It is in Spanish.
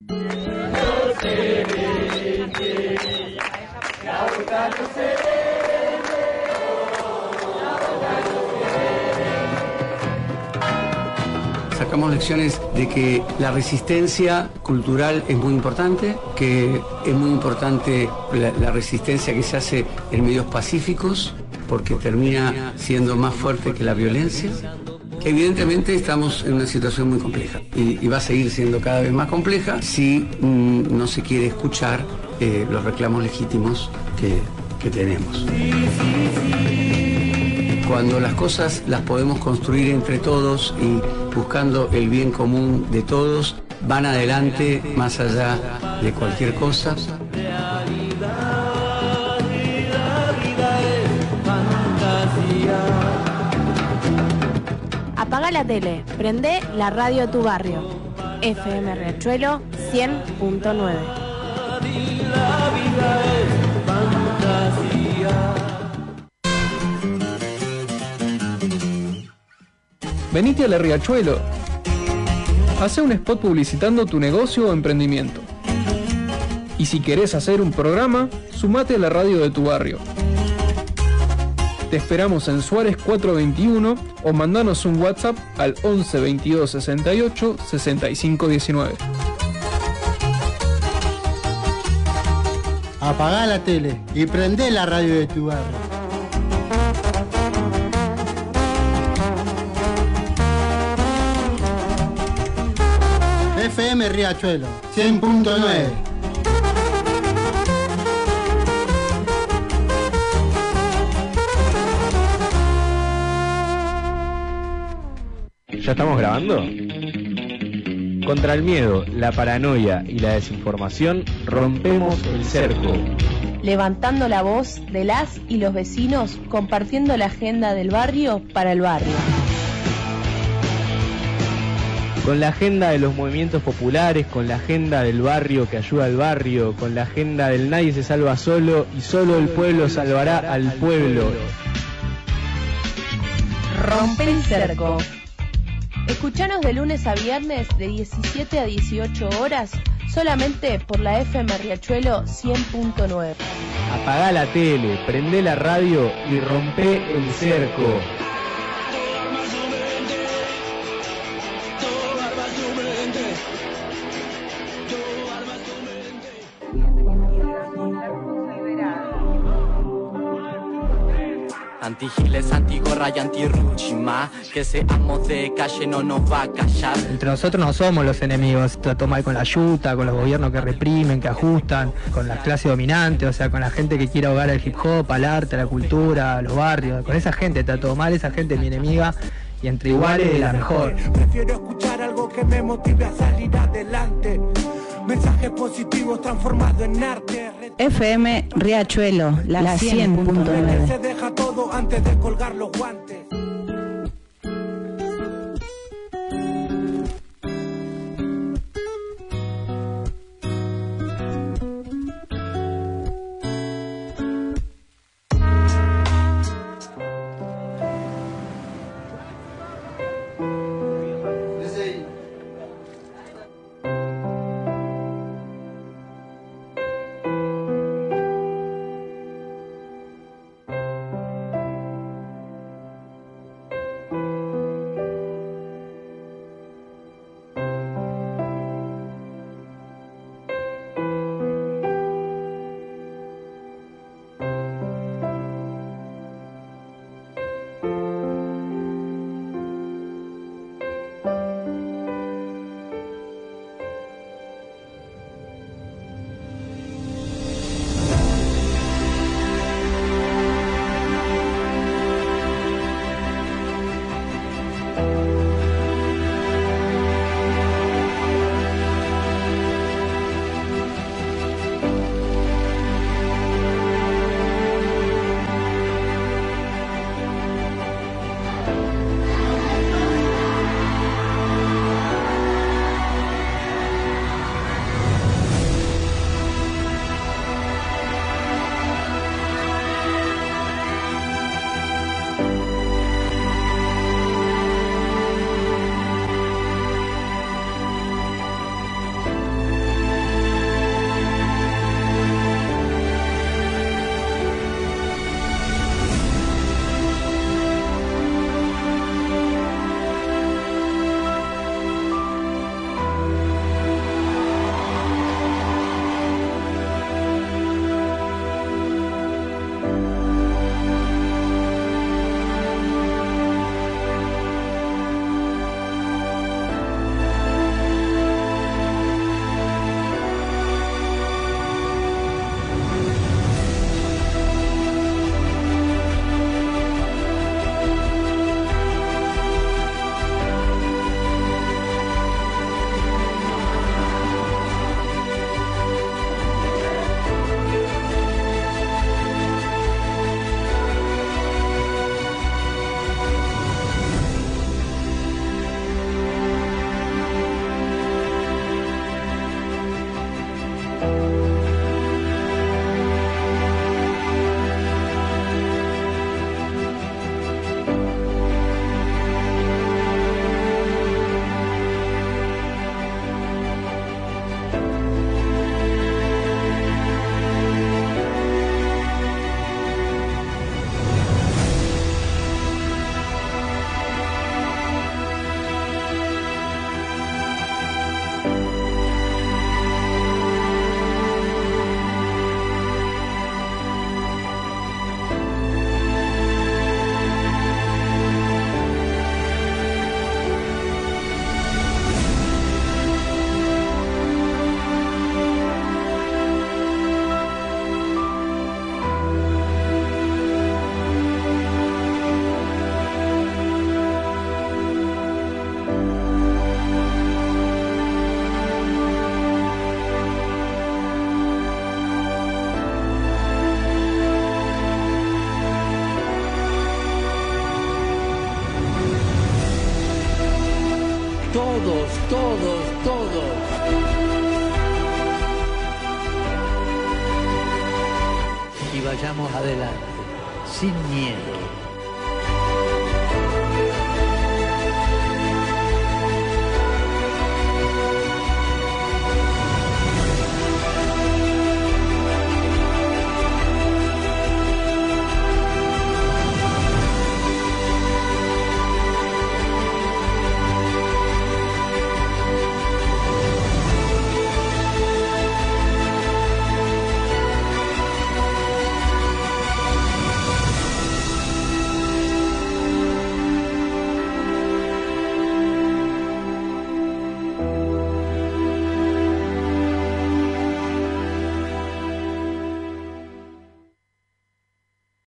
Sacamos lecciones de que la resistencia cultural es muy importante, que es muy importante la resistencia que se hace en medios pacíficos, porque termina siendo más fuerte que la violencia. Evidentemente estamos en una situación muy compleja y va a seguir siendo cada vez más compleja si no se quiere escuchar los reclamos legítimos que tenemos. Cuando las cosas las podemos construir entre todos y buscando el bien común de todos, van adelante más allá de cualquier cosa. Apaga la tele, prende la radio de tu barrio. FM Riachuelo 100.9. Venite a la Riachuelo. Hacé un spot publicitando tu negocio o emprendimiento. Y si querés hacer un programa, sumate a la radio de tu barrio. Te esperamos en Suárez 421 o mandanos un WhatsApp al 11 22 68 65 19. Apagá la tele y prendé la radio de tu barrio. FM Riachuelo 100.9. ¿Ya estamos grabando? Contra el miedo, la paranoia y la desinformación, rompemos el cerco. Levantando la voz de las y los vecinos, compartiendo la agenda del barrio para el barrio. Con la agenda de los movimientos populares, con la agenda del barrio que ayuda al barrio, con la agenda del nadie se salva solo y solo el pueblo salvará al pueblo. Rompe el cerco. Escuchanos de lunes a viernes de 17 a 18 horas solamente por la FM Riachuelo 100.9. Apagá la tele, prendé la radio y rompe el cerco. Antigiles, antigorra y antirruchima, que seamos de calle no nos va a callar. Entre nosotros no somos los enemigos, trató mal con la yuta, con los gobiernos que reprimen, que ajustan, con la clase dominante, o sea, con la gente que quiere ahogar al hip hop, al arte, a la cultura, a los barrios, con esa gente trató mal, esa gente es mi enemiga y entre iguales es la mejor. Prefiero escuchar algo que me motive a salir adelante. Mensajes positivos transformados en arte. FM Riachuelo, la 100.9. Se deja todo antes de colgar los guantes. Todos. Y vayamos adelante, sin miedo.